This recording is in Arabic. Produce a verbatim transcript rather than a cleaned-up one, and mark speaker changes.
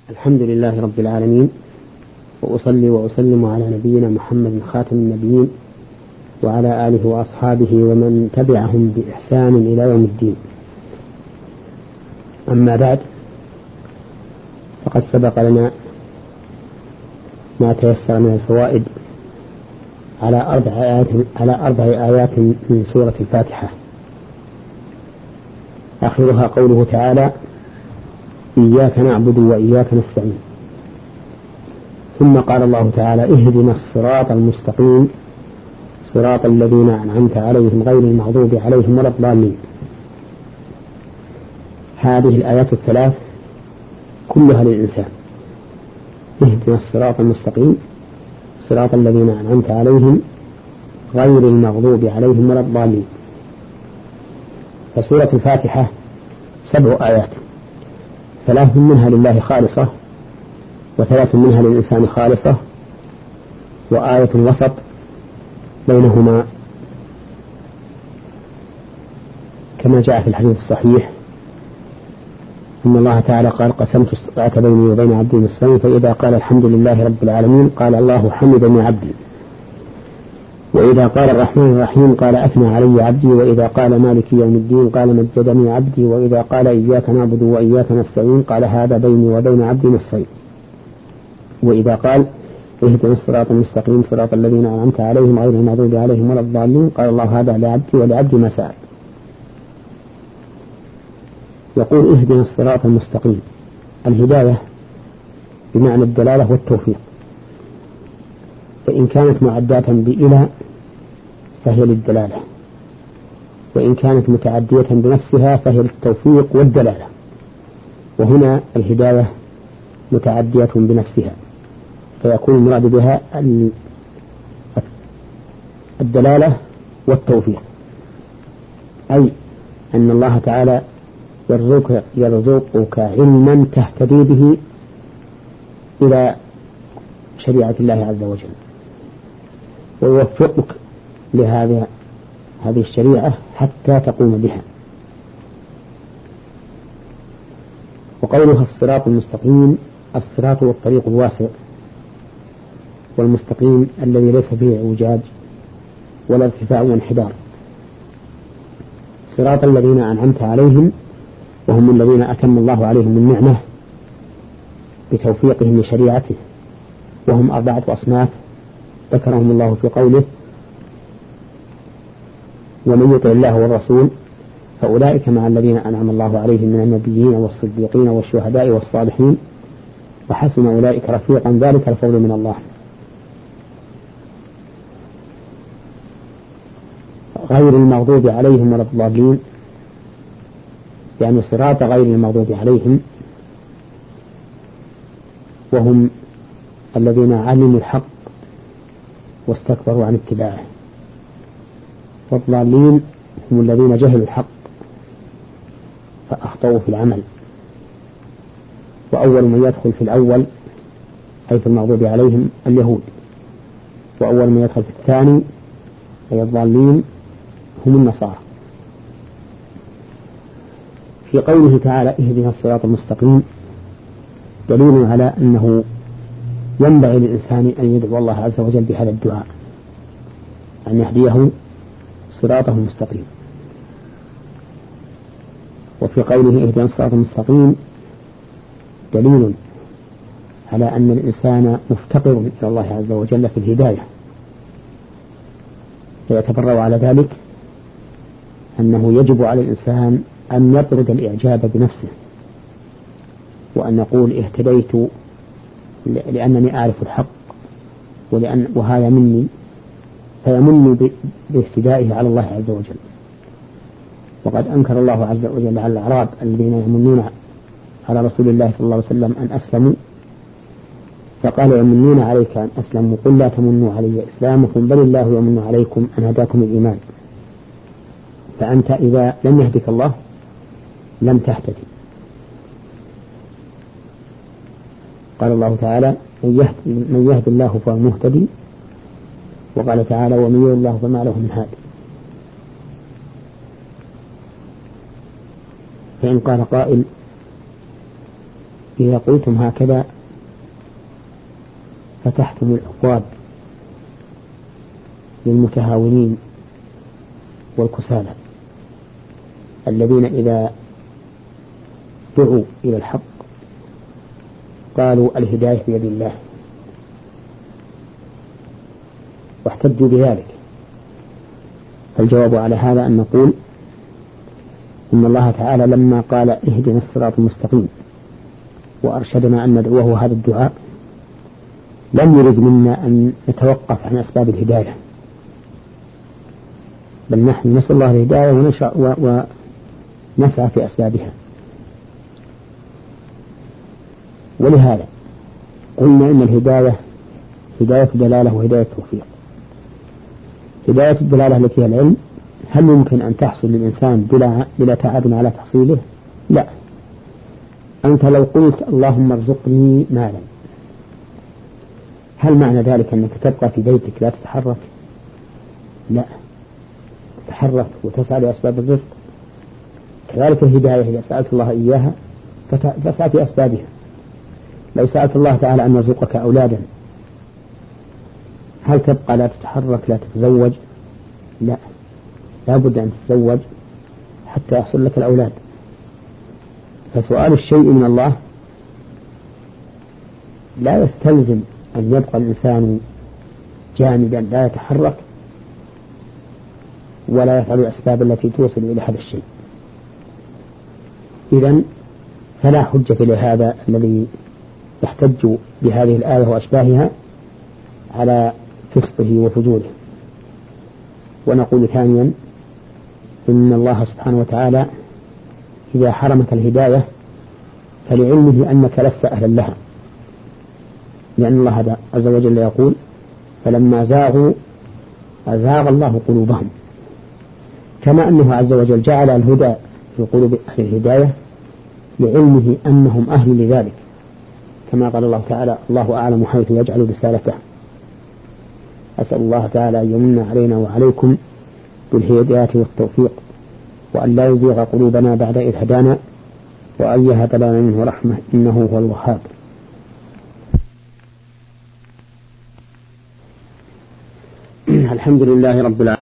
Speaker 1: الحمد لله رب العالمين، وأصلي وأسلم على نبينا محمد خاتم النبيين وعلى آله وأصحابه ومن تبعهم بإحسان إلى يوم الدين. أما بعد، فقد سبق لنا ما تيسر من الفوائد على أربع آيات على أربع آيات من سورة الفاتحة، آخرها قوله تعالى: إياك نعبد وإياك نستعين. ثم قال الله تعالى: اهدنا الصراط المستقيم صراط الذين أنعمت عليهم غير المغضوب عليهم ولا الضالين. هذه الآيات الثلاث كلها للإنسان: اهدنا الصراط المستقيم صراط الذين أنعمت عليهم غير المغضوب عليهم ولا الضالين. فسورة الفاتحة سبع آيات، ثلاث منها لله خالصة، وثلاث منها للإنسان خالصة، وآية وسط بينهما، كما جاء في الحديث الصحيح أن الله تعالى قال: قسمت الصلاة بيني وبين عبدي نصفين، فإذا قال الحمد لله رب العالمين قال: الله حمدني عبدي. وإذا قال الرحمن الرحيم قال: أثنى علي عبدي. وإذا قال مالك يوم الدين قال: مجدني عبدي. وإذا قال إياك نعبد وإياك نستعين قال: هذا بيني وبين عبدي نصفين. وإذا قال: اهدنا الصراط المستقيم صراط الذين أنعمت عليهم غير المغضوب عليهم ولا الضالين قال: الله هذا لعبدي ولعبدي ما سأل. يقول: اهدنا الصراط المستقيم. الهداية بمعنى الدلالة والتوفيق، فإن كانت معداة بإلى فهي للدلالة، وإن كانت متعدية بنفسها فهي للتوفيق والدلالة. وهنا الهداية متعدية بنفسها، فيكون المراد بها الدلالة والتوفيق، أي أن الله تعالى يرزقك, يرزقك علما تهتدي به إلى شريعة الله عز وجل، ويوفقك لهذه هذه الشريعة حتى تقوم بها. وقولها الصراط المستقيم: الصراط والطريق الواسع، والمستقيم الذي ليس فيه اعوجاج ولا ارتفاع وانحدار. صراط الذين أنعمت عليهم، وهم الذين أتم الله عليهم النعمة بتوفيقهم لشريعته، وهم أربعة أصناف ذكرهم الله في قوله: ومن يطع الله والرسول فأولئك مع الذين أنعم الله عليهم من النبيين والصديقين والشهداء والصالحين وحسن أولئك رفيقا ذلك الفضل من الله. غير المغضوب عليهم ولا الضالين، يعني صراط غير المغضوب عليهم، وهم الذين علموا الحق واستكبروا عن اتباعه، والضالين هم الذين جهلوا الحق فأخطأوا في العمل. وأول من يدخل في الأول أي في المغضوب عليهم اليهود، وأول من يدخل في الثاني أي الضالين هم النصارى. في قوله تعالى: اهدنا الصراط المستقيم، دليل على أنه ينبغي للإنسان أن يدعو الله عز وجل بهذا الدعاء، أن يهديه صراطه المستقيم. وفي قوله اهدنا الصراط المستقيم دليل على أن الإنسان مفتقر إلى الله عز وجل في الهداية، فيتبرأ على ذلك أنه يجب على الإنسان أن يطرد الإعجاب بنفسه، وأن يقول: اهتديت لأنني أعرف الحق ولأن وهذا مني، فيمن باهتدائه على الله عز وجل. وقد أنكر الله عز وجل على الأعراب الذين يمنون على رسول الله صلى الله عليه وسلم أن أسلموا، فقال: يمنون عليك أن أسلموا قل لا تمنوا علي إسلامكم بل الله يمن عليكم أن هداكم الإيمان. فأنت إذا لم يهدك الله لم تهتدي. قال الله تعالى: من يهد الله فهو مهتدي. وقال تعالى: ومن يضلل الله فما له من هاد. فإن قال قائل: إذا قلتم هكذا فتحتم الأبواب للمتهاونين والكسالى الذين إذا دعوا إلى الحق قالوا الهداية بيد الله واحتجوا بذلك. فالجواب على هذا أن نقول إن الله تعالى لما قال اهدنا الصراط المستقيم وأرشدنا أن ندعوه هذا الدعاء لم يرد منا أن نتوقف عن أسباب الهداية، بل نحن نسأل الله الهداية ونسعى في أسبابها. ولهذا قلنا إن الهداية هداية دلالة وهداية توفيق. هداية الدلالة التي هي العلم هل يمكن أن تحصل للإنسان بلا, بلا تعب على تحصيله؟ لا. أنت لو قلت اللهم ارزقني مالا، هل معنى ذلك أنك تبقى في بيتك لا تتحرك؟ لا، تتحرك وتسعى لأسباب الرزق. كذلك الهداية إذا سألت الله إياها فسعى في أسبابها. لو سألت الله تعالى أن يرزقك أولادا هل تبقى لا تتحرك لا تتزوج؟ لا، لا بد أن تتزوج حتى يحصل لك الأولاد. فسؤال الشيء من الله لا يستلزم أن يبقى الإنسان جامدا لا يتحرك ولا يفعل الأسباب التي توصل إلى هذا الشيء. إذن فلا حجة لهذا الذي يحتج بهذه الآية وأشباهها على فسقه وفجوره. ونقول ثانيا إن الله سبحانه وتعالى إذا حرمك الهداية فلعلمه أنك لست أهلا لها، لأن الله عز وجل يقول فلما زاغوا أزاغ الله قلوبهم، كما أنه عز وجل جعل الهدى في قلوب أهل الهداية لعلمه أنهم أهل لذلك، كما قال الله تعالى الله أعلم حيث يجعل رسالته. أسأل الله تعالى أن يمن علينا وعليكم بالهداية والتوفيق، وأن لا يزيغ قلوبنا بعد إذ هدانا، وأن يهب لنا منه رحمة إنه هو الوهاب. الحمد لله رب العالمين.